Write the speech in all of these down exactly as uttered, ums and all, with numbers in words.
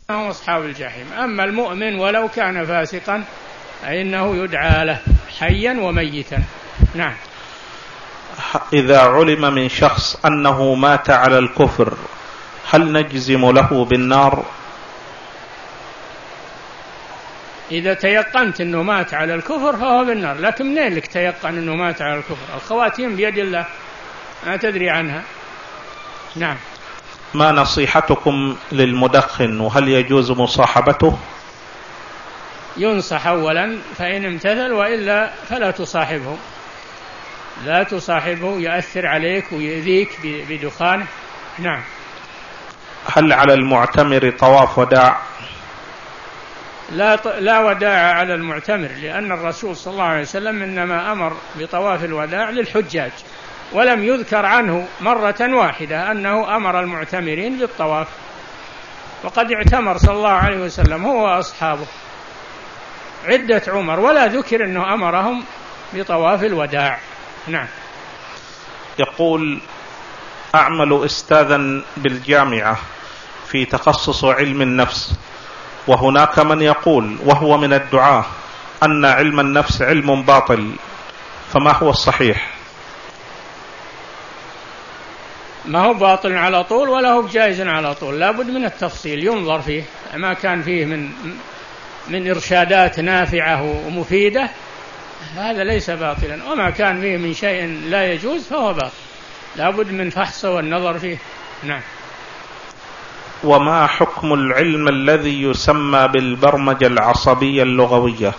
هم أصحاب الجحيم. أما المؤمن ولو كان فاسقا فإنه يدعى له حيا وميتا. نعم. إذا علم من شخص أنه مات على الكفر هل نجزم له بالنار؟ إذا تيقنت أنه مات على الكفر فهو بالنار، لكن منين لك تيقن أنه مات على الكفر؟ الخواتيم بيد الله ما تدري عنها. نعم. ما نصيحتكم للمدخن وهل يجوز مصاحبته؟ ينصح أولا فإن امتثل، وإلا فلا تصاحبه، لا تصاحبه يؤثر عليك ويؤذيك بدخانه. نعم. هل على المعتمر طواف وداع؟ لا لا وداع على المعتمر، لأن الرسول صلى الله عليه وسلم إنما أمر بطواف الوداع للحجاج، ولم يذكر عنه مرة واحدة أنه أمر المعتمرين بالطواف، وقد اعتمر صلى الله عليه وسلم هو وأصحابه عدة عمر، ولا ذكر أنه أمرهم بطواف الوداع. نعم. يقول: أعمل أستاذا بالجامعة في تخصص علم النفس، وهناك من يقول وهو من الدعاة أن علم النفس علم باطل، فما هو الصحيح؟ ما هو باطل على طول ولا هو جائز على طول، لا بد من التفصيل، ينظر فيه، ما كان فيه من من إرشادات نافعة ومفيدة هذا ليس باطلا، وما كان فيه من شيء لا يجوز فهو باطل، لا بد من فحصه والنظر فيه. نعم. وما حكم العلم الذي يسمى بالبرمجة العصبية اللغوية؟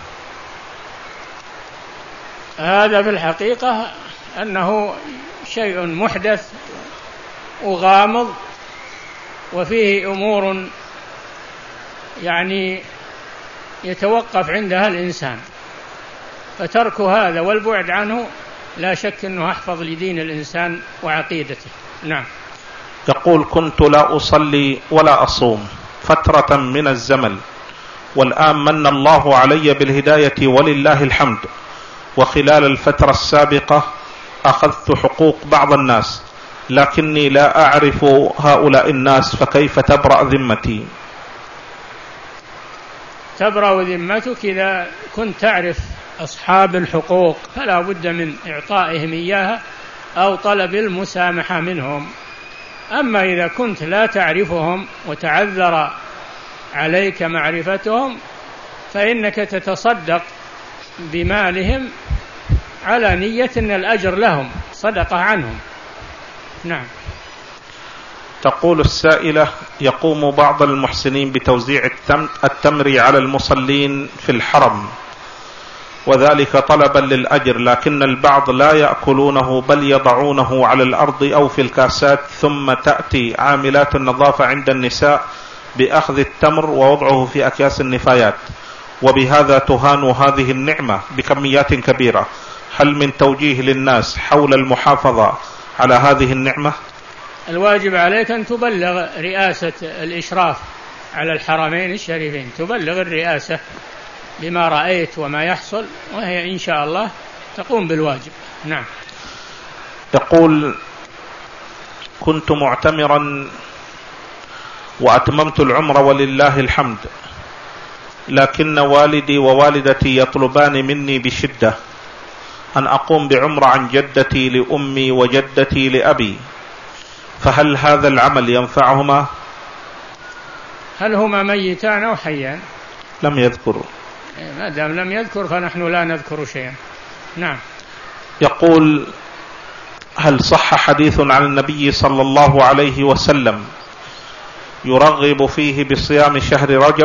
هذا في الحقيقة أنه شيء محدث وغامض، وفيه أمور يعني يتوقف عندها الإنسان، فترك هذا والبعد عنه لا شك أنه أحفظ لدين الإنسان وعقيدته. نعم. يقول: كنت لا أصلي ولا أصوم فترة من الزمن، والآن من الله علي بالهداية ولله الحمد، وخلال الفترة السابقة أخذت حقوق بعض الناس، لكني لا أعرف هؤلاء الناس، فكيف تبرأ ذمتي؟ تبرأ ذمتك إذا كنت تعرف أصحاب الحقوق فلا بد من إعطائهم إياها أو طلب المسامحة منهم. أما إذا كنت لا تعرفهم وتعذر عليك معرفتهم فإنك تتصدق بمالهم على نية أن الأجر لهم، صدقة عنهم. نعم. تقول السائلة: يقوم بعض المحسنين بتوزيع التمر على المصلين في الحرم، وذلك طلبا للأجر، لكن البعض لا يأكلونه بل يضعونه على الأرض أو في الكاسات، ثم تأتي عاملات النظافة عند النساء بأخذ التمر ووضعه في أكياس النفايات، وبهذا تهان هذه النعمة بكميات كبيرة. هل من توجيه للناس حول المحافظة على هذه النعمة؟ الواجب عليك أن تبلغ رئاسة الإشراف على الحرمين الشريفين، تبلغ الرئاسة بما رأيت وما يحصل، وهي إن شاء الله تقوم بالواجب. نعم. يقول: كنت معتمرا وأتممت العمر ولله الحمد، لكن والدي ووالدتي يطلبان مني بشدة أن أقوم بعمرة عن جدتي لأمي وجدتي لأبي، فهل هذا العمل ينفعهما؟ هل هما ميتان أو حيان؟ لم يذكروا. ما دام لم يذكر فنحن لا نذكر شيئا. نعم. يقول: هل صح حديث عن النبي صلى الله عليه وسلم يرغب فيه بصيام شهر رجب؟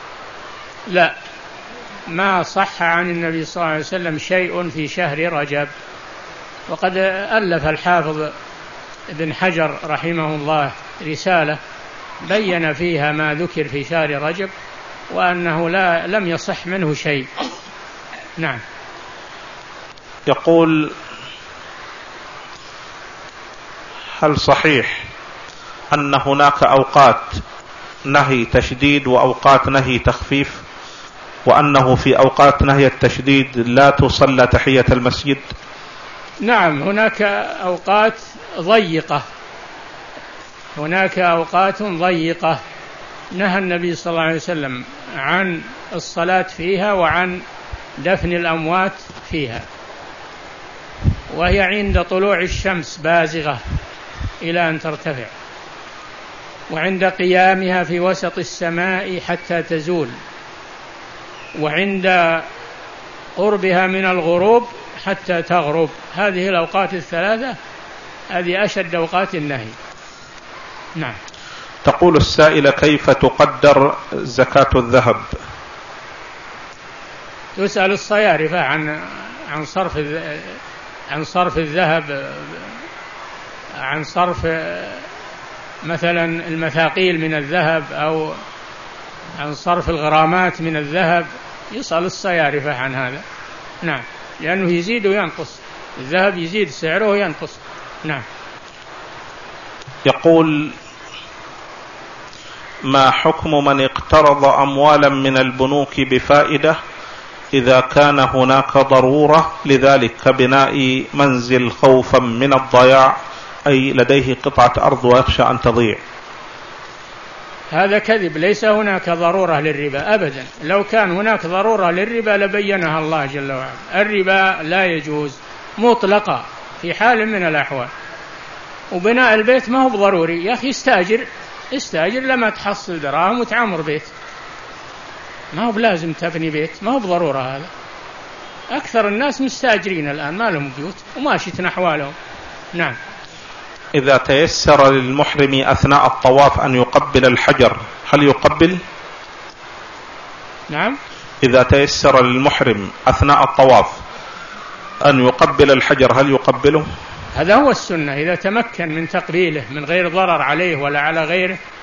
لا، ما صح عن النبي صلى الله عليه وسلم شيء في شهر رجب، وقد ألف الحافظ ابن حجر رحمه الله رسالة بين فيها ما ذكر في شهر رجب، وأنه لا لم يصح منه شيء. نعم. يقول: هل صحيح أن هناك أوقات نهي تشديد وأوقات نهي تخفيف، وأنه في أوقات نهي التشديد لا تصلى تحية المسجد؟ نعم، هناك أوقات ضيقة، هناك أوقات ضيقة نهى النبي صلى الله عليه وسلم عن الصلاة فيها وعن دفن الأموات فيها، وهي عند طلوع الشمس بازغة إلى أن ترتفع، وعند قيامها في وسط السماء حتى تزول، وعند قربها من الغروب حتى تغرب. هذه الأوقات الثلاثة هذه أشد أوقات النهي. نعم. تقول السائلة: كيف تقدر زكاة الذهب؟ تسأل الصيارفة عن عن صرف عن صرف الذهب، عن صرف مثلا المثاقيل من الذهب أو عن صرف الغرامات من الذهب، يسأل الصيارفة عن هذا. نعم، لأنه يزيد وينقص، الذهب يزيد سعره وينقص. نعم. يقول: ما حكم من اقترض أموالا من البنوك بفائدة إذا كان هناك ضرورة لذلك كبناء منزل خوفا من الضياع، أي لديه قطعة أرض ويخشى أن تضيع؟ هذا كذب، ليس هناك ضرورة للربا أبدا. لو كان هناك ضرورة للربا لبينها الله جل وعلا. الربا لا يجوز مطلقا في حال من الأحوال. وبناء البيت ما هو ضروري يا أخي، استاجر استاجر لما تحصل دراهم وتعمر بيت، ما هو بلازم تبني بيت، ما هو بضرورة هذا. أكثر الناس مستاجرين الآن، ما لهم بيوت وماشية أحوالهم. نعم. إذا تيسر للمحرم أثناء الطواف أن يقبل الحجر هل يقبل؟ نعم. إذا تيسر للمحرم أثناء الطواف أن يقبل الحجر هل يقبله؟ هذا هو السنة، إذا تمكن من تقبيله من غير ضرر عليه ولا على غيره